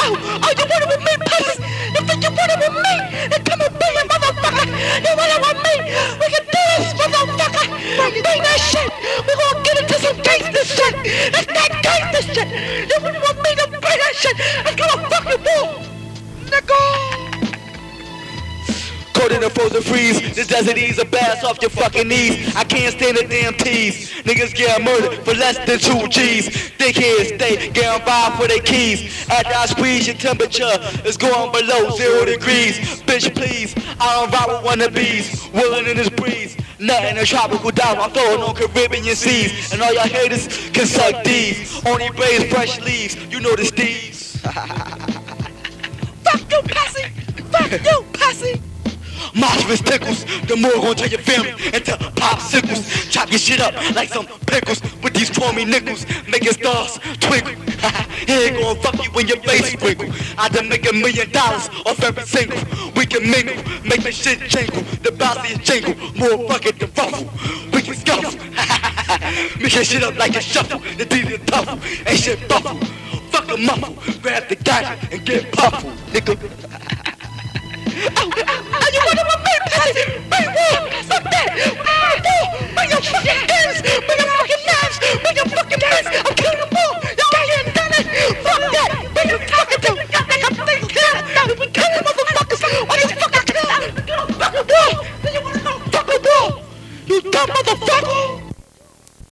Oh, you wanna with me, pussy? You think you wanna with me? Then come and bring it, motherfucker. You wanna with me? We can do this, motherfucker. Bring that shit. We gonna get into some gangster shit. It's that gangster shit. You wanna with me to bring that shit? It's gonna fucking move. Nigga. Cold in a frozen freeze, this desert ease a bass off your fucking knees. I can't stand the damn tease. Niggas get murdered for less than 2 G's. Thickheads stay getting by for their keys. After I squeeze, your temperature is going below 0 degrees. Bitch, please, I don't ride with wannabes. Willing in this breeze, nothing a tropical dive. I'm throwing on Caribbean seas, and all y'all haters can suck D's. Only braids fresh leaves, you know the steez. Fuck you, pussy. Fuck you, pussy. Monstrous tickles, the more gon' turn your family into popsicles. Chop your shit up like some pickles with these chromey nickels, making stars twinkle. He ain't gon' fuck you when your face sprinkle. I done make $1 million off every single. We can mingle, make the shit jingle, the bouncy jingle, more fucking than ruffle. We can scuffle, make your shit up like a shuffle. The deed is tough, ain't shit buffle. Fuck a muffle, grab the gadget and get puffle, nigga. Oh, you wanna with me, pussy? Bring war, fuck that. Bring your fucking guns, bring your fucking knives, bring your fucking guns. I'm killing them all. Y'all ain't done it. Fuck that. Bring your